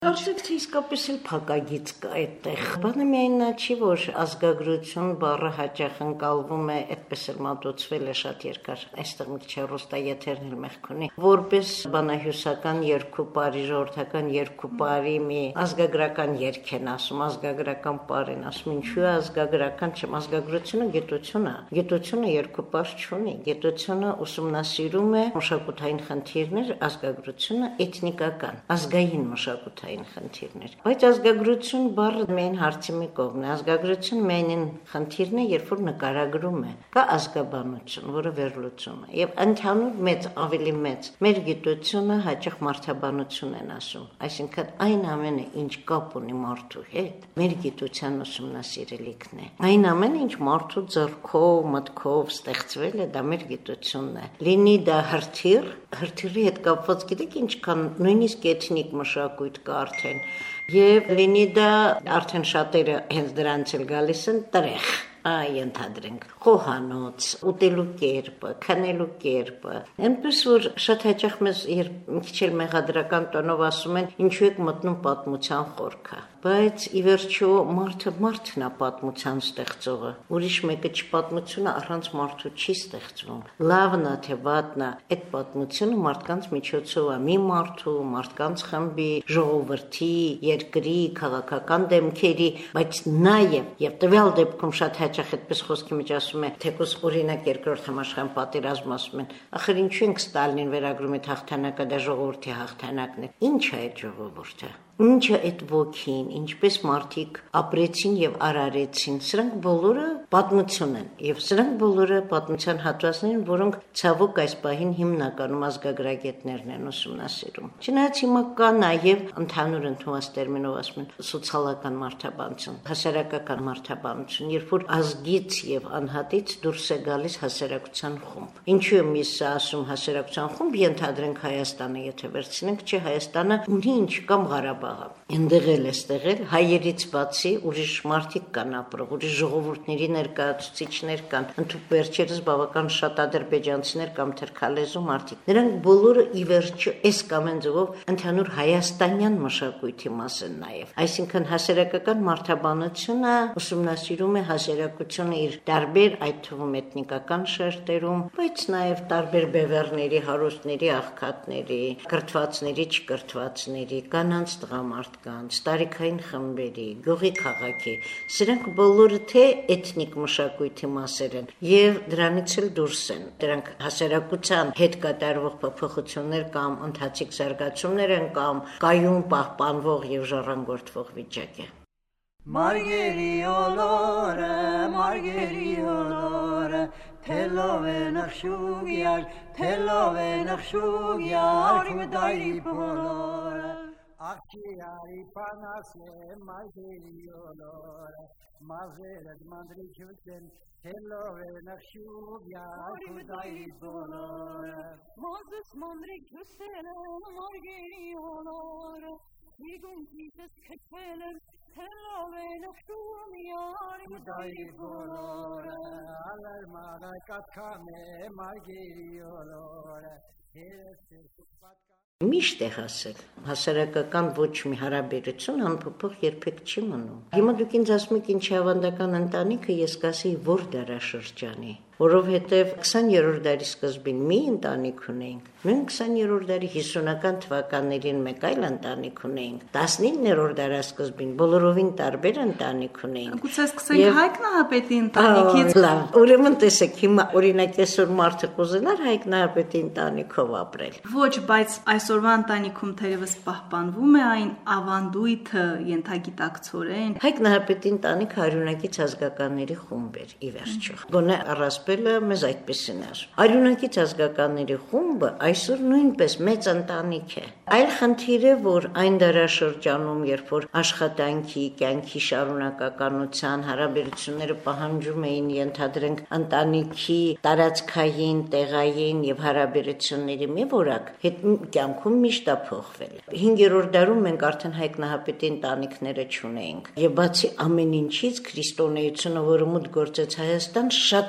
Կարծեք թե իսկապես էլ փակագից կա այդտեղ։ Բանը միայն նա չի, որ ազգագրություն բառը հաճախ ընկալվում է, այդպես էլ մատուցվել է շատ երկար։ Այստեղ մի քիչ ռոստաեթերն էլ մեղք ունի, որպես բանահյուսական երկու բարի, ժողովրդական երկու բարի մի ազգագրական երգ են ասում, ազգագրական բառ են ասում, ինչու է ազգագրական չեմ, ազգագրությունը գիտություն է։ Գիտությունը երկու բառ չունի, գիտությունը ուսումնասիրում է մշակութային խնդիրներ, ազգագրությունը էթնիկական, ազգային մշակութային խնդիրներ։ Բայց ազգագրություն բառը միայն հարցի մի կողմն է, ազգագրություն միայն այն խնդիրն է, երբ որ նկարագրում է, կա ազգաբանություն, որը վերլուծում է, եւ ընդհանուր մեծ, ավելի մեծ, մեր գիտությունը հաճախ մարդաբանություն են ասում, այսինքն այն ամենը, ինչ կապ ունի մարդու հետ, մեր գիտության ուսումնասիրելիքն է, այն ամենը, ինչ մարդու ձեռքով, մտքով ստեղծվել է, դա մեր գիտությունն է, լինի դա հրթիռի հետ կապված, գիտեք ինչքան նույնիսկ էթնիկ մշակույթ կա արդեն, եւ լինի դա արդեն շատերը հենց դրանց էլ գալիս են տրեղ, ենթադրենք, խոհանոց, ուտելու կերպը, քնելու կերպը, այնպես որ շատ հաճախ մեզ մի քիչ էլ մեղադրական տոնով ասում են, ինչու եք մտնում պատմության խորքը, բայց ի վերջո մարդն է պատմության ստեղծողը, ուրիշ մեկը չպատմությունը առանց մարդու չի ստեղծվում, լավն է թե վատն է, այդ պատմությունը մարդկանց միջոցով է, մի մարդու, մարդկանց խմբի, ժողովրդի, երկրի, քաղաքական դեմքերի, բայց նաև տվյալ դեպքում շատ հաճախ այդպես խոսքի մեջ ասում է, թեկուզ օրինակ երկրորդ համաշխարհային պատերազմ ասում են, ախր ինչու ենք Ստալինին վերագրում այդ հաղթանակը, դա ժողովրդի հաղթանակն է, ինչ է այդ ժողովուրդը, ինչ է այդ ոգին, ինչպես մարդիկ ապրեցին եւ արարեցին, սրանք բոլորը պատմություն են եւ սրանք բոլորը պատմության հատվածներ են, որոնք ցավոք այս պահին հիմնականում ազգագրագետներն են ուսումնասիրում։ Չնայած հիմա կա նաեւ ընդհանուր ընդունված տերմինով ասում են սոցիալական մարդաբանություն, հասարակական մարդաբանություն, երբ որ ազգից եւ անհատից դուրս է գալիս հասարակության խումբ։ Ինչու եմ ես ասում հասարակության խումբ, ենթադրենք Հայաստանը, եթե վերցնենք, չէ Հայաստանը ունի ինչ կամ Ղարաբաղը։ Այնտեղ էլ էստեղ էլ հայերից բացի ուրիշ մարդիկ կան ապրող, ուրիշ ժողովուրդների ներկայացուցիչներ կան, ընդհանուր վերջերս բավական շատ ադրբեջանցիներ կամ թրքալեզու մարդիկ։ Նրանք բոլորը ի վերջո այս կամ այն ձևով ընդհանուր հայաստանյան մշակույթի մաս են նաև։ Այսինքն հասարակական մարդաբանությունը ուսումնասիրում է հասարակությունը իր տարբեր, այդ թվում էթնիկական շերտերում, բայց նաև տարբեր բևեռների, հարուստների, աղքատների, կրթվածների, չկրթվածների, կանանց, տղամարդկանց, տարիքային խմբերի, գյուղի քաղաքի, սրանք բոլորը թե էթնիկ մշակույթի մասեր են եւ դրանից էլ դուրս են։ Դրանք հասարակության հետ կատարվող փոփոխություններ կամ ընթացիկ զարգացումներ են կամ կայուն պահպանվող եւ ժառանգորդվող վիճակ է։ Margeri olore, telove naxugyar, kudai polore. Akiyari panase, margeri olore, mazeret mandrichuten, telove naxugyar, kudai polore. Mazet mandrichuten, margeri olore, Higun kites ketelen, telove naxugyar, kudai polore. Alarmada katkame, margeri olore, Միշտ է հասել, հասարակական ոչ մի հարաբերություն անփոփոխ երբեք չի մնում։ Հիմա դուք ինձ ասում եք ինչ ավանդական ընտանիքը, ես կասեի որ դարաշրջանի, որովհետև 20-րդ դարի սկզբին մի ընտանիք ունեինք, մենք 20-րդ դարի 50-ական թվականներին մեկ այլ ընտանիք ունեինք, 19-րդ դարասկզբին բոլորովին տարբեր ընտանիք ունեինք։ Գուցե սկսենք Հայկ Նահապետի ընտանիքից։ Լավ, ուրեմն տեսեք, հիմա օրինակ այսօր մարդը կուզենար Հայկ Նահապետի ընտանիքով ապրել։ Ոչ, բայց այսօրվա ընտանիքում թերևս պահպանվում է այն ավանդույթը ենթագիտակցորեն։ Հայկ Նահապետի ընտանիքը արյունակից ազգականների խումբ էր, ի վերջո։ Գոնե առասպելը մեզ այդպեսին է ասում։ Արյունակից ազգականների խումբը այսօր նույնպես մեծ ընտանիք է։ Այլ խնդիր է, որ այն դարաշրջանում, երբ որ աշխատանքի, կյանքի շարունակականության հարաբերությունները պահանջում էին, ենթադրենք, ընտանիքի տարածքային, տեղային եւ հարաբերությունների մի որակ, հետ կյանքում միշտ է փոխվել։ 5-րդ դարում մենք արդեն Հայկ Նահապետի ընտանիքները չունեինք։ Եվ բացի ամեն ինչից քրիստոնեությունը, որը մուտք գործեց Հայաստան, շատ զգալի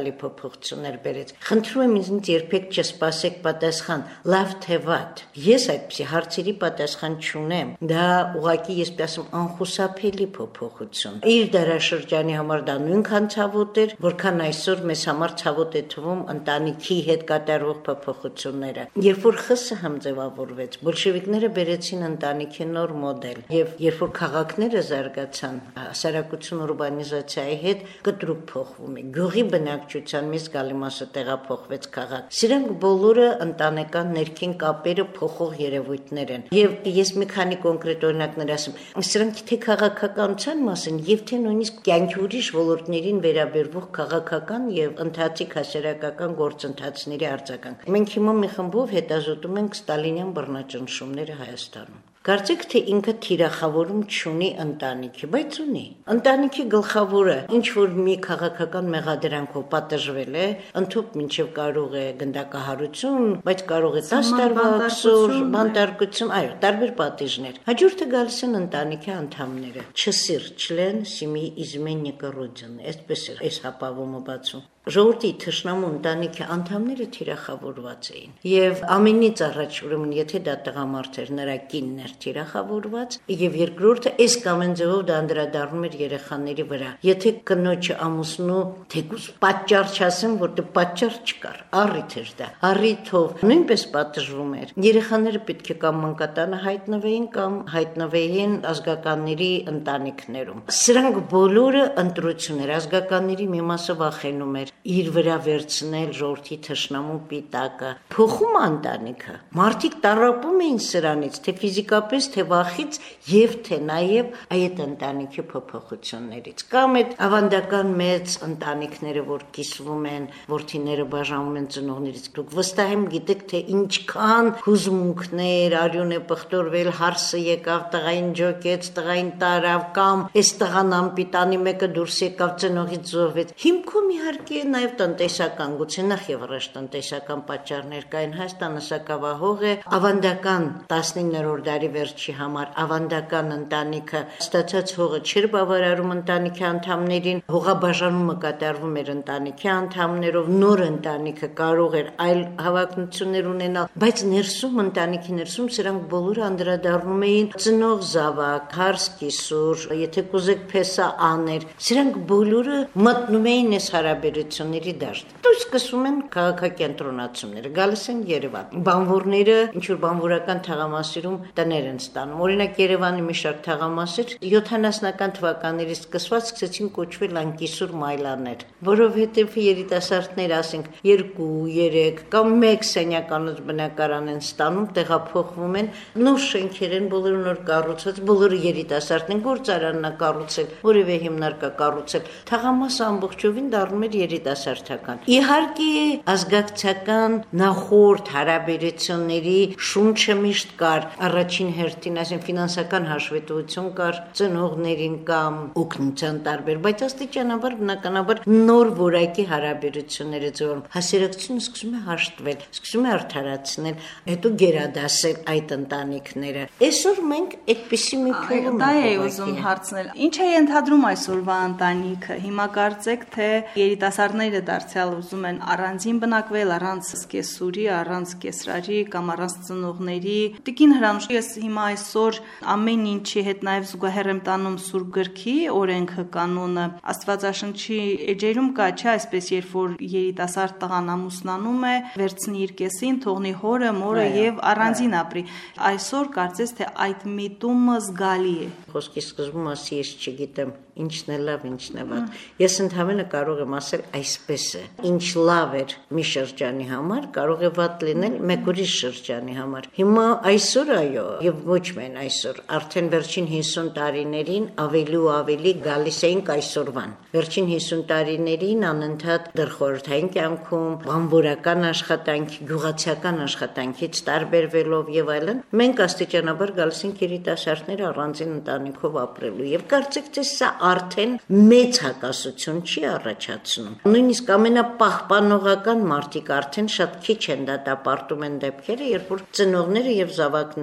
զգալի փոփոխություններ բերեց։ Խնդրում եմ ինձ երբեք չսպասեք պատասխան, լավ թե վատ։ Ես այդպիսի հարցերի պատասխան չունեմ։ Դա ուղղակի ես ասեմ անխուսափելի փոփոխություն։ Իր դարաշրջանի համար դա նույնքան ցավոտ էր, որքան այսօր մեզ համար ցավոտ է թվում ընտանիքի հետ կատարվող փոփոխությունները։ Երբ որ ԽՍՀՄ ձևավորվեց, բոլշևիկները բերեցին ընտանիքի նոր մոդել, եւ երբ որ քաղաքները զարգացան, հասարակություն ուրբանիզացիայի հետ կտրուկ փոխվում է։ Գյուղի բնակչության մի զգալի մասը տեղափոխվեց քաղաք։ Սրանք բոլորը ընտանեկան ներքին կապերը փոխող երևույթներ են։ Եվ ես մի քանի կոնկրետ օրինակներ ասեմ։ Սրանք թե քաղաքականության մասին, եւ թե նույնիսկ կյանքի ուրիշ ոլորտներին վերաբերվող քաղաքական եւ ընթացիկ հասարակական գործընթացների արձագանք։ Մենք հիմա մի խմբով հետազոտում ենք ստալինյան բռնաճնշումները Հայաստանում։ Կարծեք թե ինքը թիրախավորում չունի ընտանիքի, բայց ունի։ Ընտանիքի գլխավորը ինչ որ մի քաղաքական մեղադրանքով պատժվել է, ընդհանուր մինչև կարող է գնդակահարություն, բայց կարող է 10 տարվա աքսոր, բանտարկություն, այո, տարբեր պատիժներ։ Հաջորդը գալիս են ընտանիքի անդամները։ Չսիր, член семьи изменника родины, այսպես է այս հապավումը բացում։ Ժողովրդի թշնամու ընտանիքի անդամները թիրախավորված էին։ Եվ ամենից առաջ, ուրեմն, եթե դա տղամարդ էր, նրա կինն էր թիրախավորված, եւ երկրորդը այս կամ այն ձևով դա անդրադառնում էր երեխաների վրա։ Եթե կնոջը ամուսնու թեկուզ պատճառ չասեմ, որտեղ պատճառ չկար, առիթ էր դա։ Առիթով նույնպես պատժվում էր։ Երեխաները պետք է կամ մանկատանը հայտնվեին կամ հայտնվեին ազգականների ընտանիքներում։ Սրանք բոլորը ընտրություն էր, ազգականների մի մասը վախենում էր իր վրա վերցնել ժողովրդի թշնամու պիտակը։ Փոխում ընտանիքը։ Մարդիկ տարապում էին սրանից, թե ֆիզիկապես, թե վախից եւ թե նաեւ այդ ընտանիքի փոփոխություններից։ Կամ այդ ավանդական մեծ ընտանիքները, որ կիսվում են, որդիները բաժանում են ծնողներից։ Դուք վստահ եմ գիտեք, թե ինչքան հուզմունքներ, արյուն է պղտորվել, հարսը եկավ, տղային ջոկեց, տղային տարավ, կամ այս տղան անպիտանի մեկը դուրս եկավ ծնողից զոհվեց։ Հիմքում իհարկե նաև տնտեսական, գուցե նախ եւ առաջ տնտեսական պատճառներ կային։ Հայաստանը սակավահող է, ավանդական 19-րդ դարի վերջի համար ավանդական ընտանիքը ստացած հողը չէր բավարարում ընտանիքի անդամներին, հողաբաժանումը կատարվում էր ընտանիքի անդամներով, նոր ընտանիքը կարող էր այլ հավակնություններ ունենալ, բայց ներսում ընտանիքի ներսում սրանք բոլորը անդրադառնում էին ծնող զավակ, հարս կիսուր, եթե կուզեք փեսա աներ, սրանք բոլորը մտնում էին այս հարաբերությունների դաշտ։ Դու սկսում են քաղաքակենտրոնացումները, գալիս են Երևան։ Բանվորները ինչ որ բանվորական թաղամասերում տներ են ստանում։ Օրինակ Երևանի մի շարք թաղամասեր 70-ական թվականներից սկսված սկսեցին կոչվել անկիսուր մայլաներ, որովհետև երիտասարդներ, ասենք 2-3 կամ 1 սենյականոց բնակարան են ստանում, տեղափոխվում են, նոր շենքեր են, բոլորը նոր կառուցված, բոլորը երիտասարդ են, գործարանն է կառուցել, որևէ հիմնարկ է կառուցել։ Թաղամասը ամբողջովին դառնում էր երիտասարդական։ Իհարկե ազգակցական նախորդ հարաբերությունների շունչը միշտ կար, առաջին հերթին, այսինքն ֆինանսական հաշվետվություն կար ծնողներին կամ օգնության տարբեր, բայց աստիճանաբար բնականաբար նոր որակի հարաբերությունները ձևում հասարակությունը սկսում է հաշտվել, սկսում է արդարացնել, հետո գերադասել այդ ընտանիքները։ Այսօր մենք այդպիսի մի փուլում ենք։ Դա է ուզում հարցնել։ Ինչ է ենթադրում այսօրվա ընտանիքը։ Հիմա կարծեք թե երիտասարդները դարձյալ ուզում են առանձին բնակվել, առանց սկեսուրի, առանց կեսրարի կամ առանց ծնողների։ Տիկին Հրանուշ, ես հիմա այսօր ամեն ինչի հետ նաև զուգահեռ եմ տանում Սուրբ Գրքի օրենքը, կանոնը, Աստվածաշնչի էջերում կա, չէ, այսպես երբ որ երիտասարդ տղան ամուսնանում է, վերցնի իր կեսին, թողնի հորը, մորը եւ առանձին ապրի։ Այսօր կարծես թե այդ միտումը զգալի է։ Խոսքի սկզբում ասի ես չգիտեմ ինչն է լավ, ինչն է վատ։ Ես ընդհանրապես կարող եմ ասել այսպես է։ Ինչ լավ էր մի շրջանի համար, կարող է վատ լինել մեկ ուրիշ շրջանի համար։ Հիմա այսօր այո, եւ ոչ միայն այսօր, արդեն վերջին 50 տարիներին ավելի ու ավելի գալիս էինք այսօրվան։ Վերջին 50 տարիներին անընդհատ դեռ խորհրդային կյանքում, բանվորական աշխատանքի, գյուղացիական աշխատանքից տարբերվելով եւ այլն, մենք աստիճանաբար գալիս ենք երիտասարդները առանձին ընտանիքով ապրելու եւ կարծեք թե սա արդեն մեծ հակասություն չի առաջացնում։ Նույնիսկ ամենապահպանողական մարդիկ արդեն շատ քիչ են դատապարտում են դեպքերը, երբ որ ծնողները եւ զավակները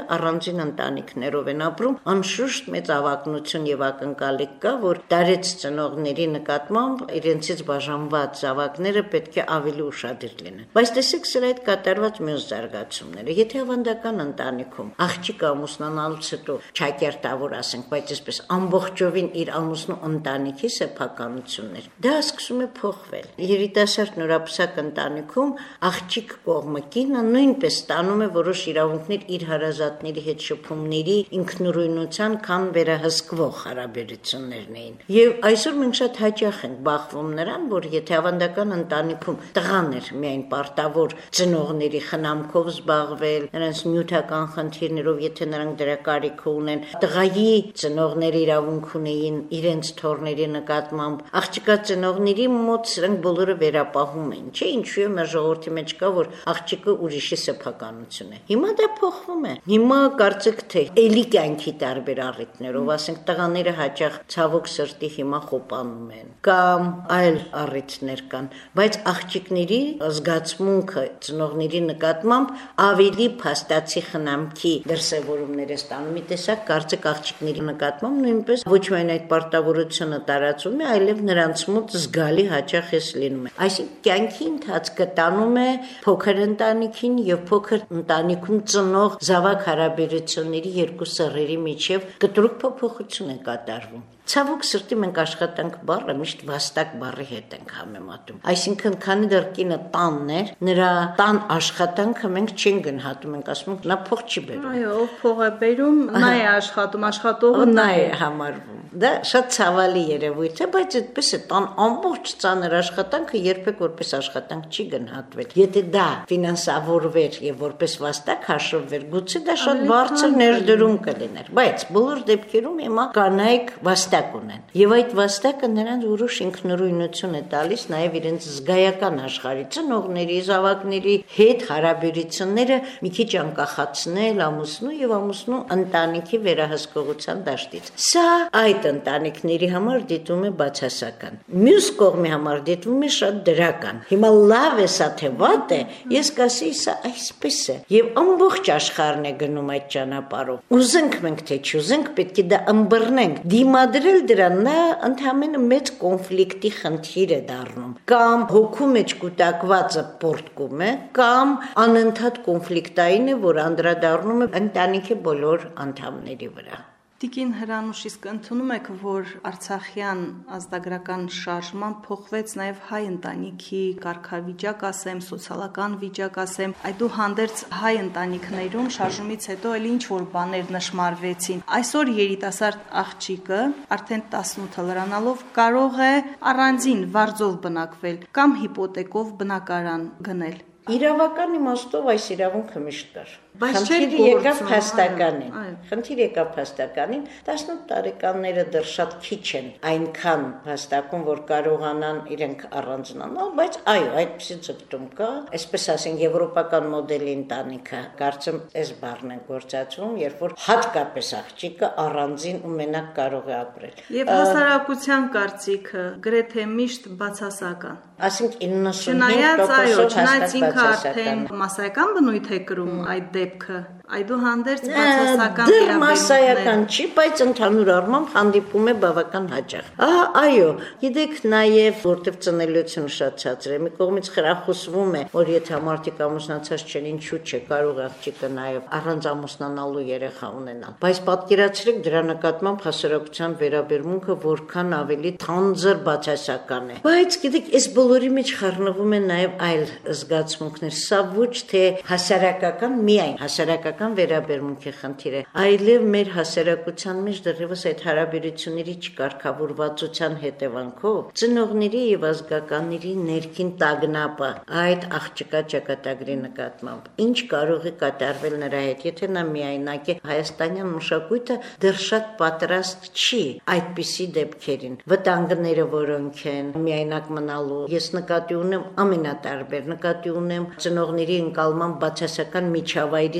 առանձին ընտանիքներով են ապրում, անշուշտ մեծ ավագնություն եւ ակնկալիք կա, որ տարեց ծնողների նկատմամբ իրենցից բաժանված զավակները պետք է ավելի ուշադիր լինեն։ Բայց տեսեք սրա հետ կատարված մյուս զարգացումները։ Եթե ավանդական ընտանիքում աղջիկը ամուսնանալուց հետո ճակերտավոր ասենք, բայց այսպես ամբողջովին իր ամուսնու ընտանիքի սեփականություններ, դա սկսում է փոխվել։ Երիտասարդ նորապսակ ընտանիքում աղջիկ կողմը կինը նույնպես ստանում է որոշ իրավունքներ իր հարազատների հետ շփումների ինքնուրույնության քան վերահսկվող հարաբերություններն էին։ Եվ այսօր մենք շատ հաճախ ենք բախվում նրան, որ եթե ավանդական ընտանիքում տղան էր միայն պարտավոր ծնողների խնամքով զբաղվել, նրանց նյութական խնդիրներով, եթե նրանք դրա կարիքը ունեն, տղայի ծնողները իրավունք ունեին իրենց թոռների նկատմամբ, աղջկա ծնողների մոտ սրանք բոլորը վերապահում են։ Չէ, ինչու է մեր ժողովրդի մեջ կա, որ աղջիկը ուրիշի սեփականություն է։ Հիմա դա փոխվում է։ Հիմա կարծեք թե էլի կյանքի տարբեր առիթներով, ասենք տղաները հաճախ ցավոք սրտի հիմա խոպանում են կամ այլ առիթներ կան, բայց աղջիկների զգացմունքը ծնողների նկատմամբ ավելի փաստացի խնամքի դրսևորումներ է ստանում։ Մի տեսակ կարծեք աղջիկների նկատմամբ նույնպես ոչ միայն այդ պարտավորությունը տարածում է, այլև նրանց մոտ զգալի հաճախ էս լինում է։ Այսինքն կյանքի ընթացքը տանում է փոքր ընտանիքին եւ փոքր ընտանիքում ծնող զավակ հարաբերությունների երկու սեռերի միջև կտրուկ փոփոխություն է կատարվում։ Ցավոք սրտի մենք աշխատանք բառը միշտ վաստակ բառի հետ ենք համեմատում։ Այսինքն, քանի դեռ կինը տանն էր, նրա տան աշխատանքը մենք չենք գնահատում, ենք ասում ենք նա փող չի բերում։ Այո, ով փող է բերում, նա է աշխատում, աշխատողը նա է համարվում։ Դա շատ ցավալի երևույթ է, բայց այդպես է, տան ամբողջ ծանր աշխատանքը երբեք որպես աշխատանք չի գնահատվել։ Եթե դա ֆինանսավորվեր եւ որպես վաստակ հաշվվեր, գուցե դա շատ բարձր ներդրում կլիներ, բայց բոլոր դեպքերում հիմա կանայք վաստակ ունեն։ Եվ այդ վաստակը նրանց որոշ ինքնուրույնություն է տալիս նաև իրենց զգայական աշխարհի ծնողների, զավակների հետ հարաբերությունները մի քիչ անկախացնել ամուսնու եւ ամուսնու ընտանիքի վերահսկողության դաշտից։ Սա այդ ընտանիքների համար դիտվում է բացասական։ Մյուս կողմի համար դիտվում է շատ դրական։ Հիմա լավ է սա թե վատ է, ես կասեի սա այսպես է։ Եվ ամբողջ աշխարհն է գնում այդ ճանապարհով։ Ուզենք մենք թե չուզենք, պետք է դա ըմբռնենք։ Դիմադրել դրան նա ընդհանրապես մեծ կոնֆլիկտի խնդիր է դառնում։ Կամ հոգու մեջ կուտակվածը պորտկում է, կամ անընդհատ կոնֆլիկտային է, որ անդրադառնում է ընտանիքի բոլոր անդամների վրա։ Տիկին Հրանուշ, իսկ ընդունում եք, որ Արցախյան ազգագրական շարժման փոխվեց նաև հայ ընտանիքի կարգավիճակ, ասեմ, սոցիալական վիճակ, ասեմ, այդուհանդերձ հայ ընտանիքներում շարժումից հետո էլ ինչ որ բաներ նշմարվեցին։ Այսօր երիտասարդ աղջիկը արդեն 18 լրանալով կարող է առանձին վարձով բնակվել կամ հիպոթեկով բնակարան գնել։ Իրավական իմաստով այս իրավունքը միշտ կար։ Բայց Խնդիրը եկավ փաստականին։ Խնդիրը եկավ փաստականին, 18 տարեկանները դեռ շատ քիչ են այնքան փաստակում, որ կարողանան իրենք առանձնանալ, բայց այո, այդպիսի ձգտում կա, այսպես ասենք, եվրոպական մոդելի ընտանիքը, կարծեմ, այս բառն է գործածվում, երբ որ հատկապես աղջիկը առանձին ու մենակ կարող է ապրել։ Եվ հասարակության կարծիքը գրեթե միշտ բացասական։ Ասենք 95%-ով Չնայած այո, չնայած ինքը բացասական։ արդեն մասսայական բնույթ է կրում այդ դեպքը, այդուհանդերձ բացասական Դեռ մասսայական չի, բայց ընդհանուր առմամբ հանդիպում է բավական հաճախ։ Այո, գիտեք, նաև որտեվ ծնելիությունը շատ ցածր է, մի կողմից խրախուսվում է, որ եթե մարդիկ ամուսնացած չեն, ինչու՞ չէ, կարող աղջիկը նաև առանց ամուսնանալու երեխա ունենալ։ Բայց պատկերացրեք դրա նկատմամբ հասարակության վերաբերմունքը որքան ավելի թանձր բացասական է։ Բայց գիտեք, այս բոլորի մեջ խառնվում է նաև այլ զգացմունքներ, սա ոչ թե հասարակական, միայն հասարակական վերաբերմունքի խնդիր է, այլև մեր հասարակության մեջ դեռևս այդ հարաբերությունների չկարգավորվածության հետևանքով ծնողների եւ ազգականների ներքին տագնապը այդ աղջկա ճակատագրի նկատմամբ ինչ կարող է կատարվել նրա հետ, եթե նա միայնակ է, հայաստանյան մշակույթը դեռ շատ պատրաստ չի այդպիսի դեպքերին, վտանգները որոնք են միայնակ մնալու։ Ես նկատի ունեմ ամենատարբեր, նկատի ունեմ ծնողների ընկալման բացասական միջավայրից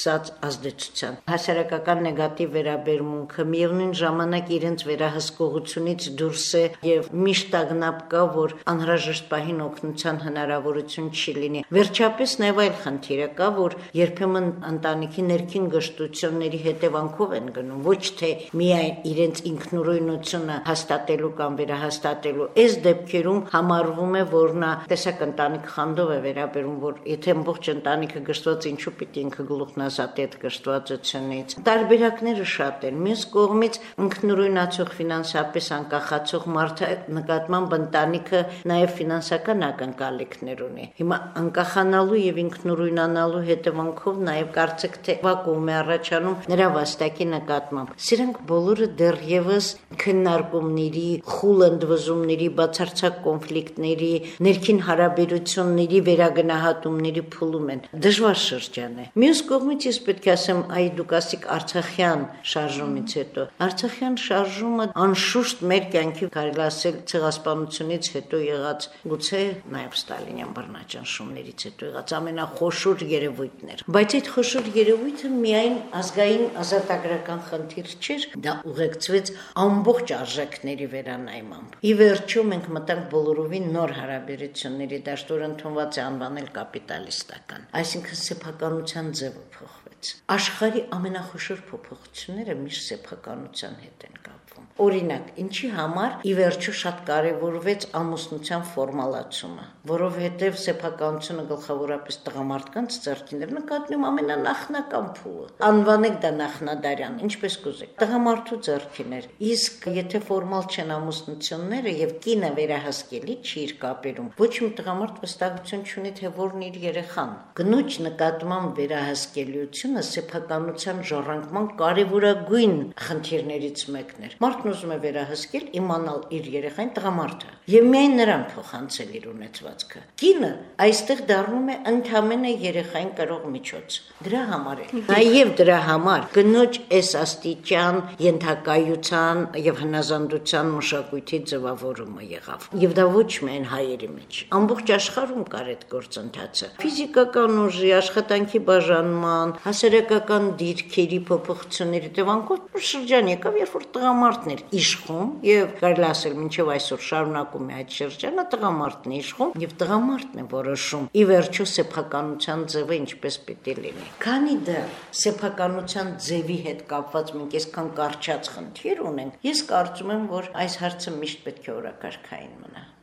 սկսած ազդեցության։ Հասարակական նեգատիվ վերաբերմունքը միևնույն ժամանակ իրենց վերահսկողությունից դուրս է եւ միշտ ագնապ կա, որ անհրաժեշտ պահին օգնության հնարավորություն չի լինի։ Վերջապես նաեւ այլ խնդիր կա, որ երբեմն ընտանիքի ներքին գժտությունների հետևանքով են գնում, ոչ թե միայն իրենց ինքնուրույնությունը հաստատելու կամ վերահաստատելու։ Այս դեպքերում համարվում է, որ նա տեսակ ընտանիք խանդով է վերաբերում, որ եթե ամբողջ ընտանիքը գժտված, ինչու պիտի ինքը գլուխն ազատի այդ գժտվածությունից։ Տարբերակները շատ են։ Մյուս կողմից ինքնուրույնացող ֆինանսապես անկախացող մարդը նկատմամբ ընտանիքը նաև ֆինանսական ակնկալիքներ ունի։ Հիմա անկախանալու եւ ինքնուրույնանալու հետևանքով նաև կարծեք թե վակուում է առաջանում նրա վաստակի նկատմամբ։ Սրանք բոլորը դեռևս քննարկումների, խուլ ընդվզումների, բացարձակ կոնֆլիկտների, ներքին հարաբերությունների վերագնահատումների փուլում են։ Դժվար շրջան է։ Մյուս կողմից ես պետք է ասեմ, այ դուք ասիք Արցախյան շարժումից հետո։ Արցախյան շարժումը անշուշտ մեր կյանքի կարելի ասել ցեղասպանությունից հետո եղած, գուցե նաև Ստալինյան բռնաճնշումներից հետո եղած ամենախոշոր երևույթն էր։ Բայց այդ խոշոր երևույթը միայն ազգային ազատագրական խնդիր չէր, դա ուղեկցվեց ամբողջ արժեքների վերանայմամբ։ Ի վերջո մենք մտանք բոլորովին նոր հարաբերությունների դաշտ, որ ընդունված է անվանել կապիտալիստական, այսինքն սեփականության ձևը փոխվեց։ Աշխարհի ամենախոշոր փոփոխությունները միշտ սեփականության հետ են կապվում։ Օրինակ, ինչի համար ի վերջո շատ կարևորվեց ամուսնության ֆորմալացումը, որովհետև սեփականությունը գլխավորապես տղամարդկանց ձեռքին էր, նկատնում ամենանախնական փուլը։ Անվանեք դա նախնադարյան, ինչպես կուզեք։ Տղամարդու ձեռքին էր։ Իսկ եթե ֆորմալ չեն ամուսնությունները եւ կինը վերահսկելի չի իր կապերում, ոչ մի տղամարդ վստահություն չունի, թե որն իր երեխան։ Կնոջ նկատմամբ վերահսկելիությունը սեփականության ժառանգման կարևորագույն խնդիրներից մեկն էր։ Մարդն ուզում է վերահսկել, իմանալ իր երեխային տղամարդը եւ միայն նրան փոխանցել իր ունեցվածքը։ Կինը այստեղ դառնում է ընդհանրապես երեխային կրող միջոց։ Դրա համար է։ Նաեւ դրա համար կնոջ այս աստիճան ենթակայության եւ հնազանդության մշակույթի ձևավորումը եղավ։ Եվ դա ոչ միայն հայերի մեջ, ամբողջ աշխարհում կար այդ գործընթացը։ Ֆիզիկական ուժի, աշխատանքի բաժանման, հասարակական դիրքերի փոփոխությունների հետևանքով շրջան եկավ, երբ որ տղամարդն էր իշխում եւ կարելի ասել մինչեւ այսօր շարունակում է այդ շրջանը, տղամարդն է իշխում եւ տղամարդն է որոշում ի վերջո սեփականության ձևը ինչպես պիտի լինի։ Քանի դեռ սեփականության ձևի հետ կապված մենք այսքան կարճած խնդիր ունենք, ես կարծում եմ, որ այս հարցը միշտ պետք է օրակարգային մնա։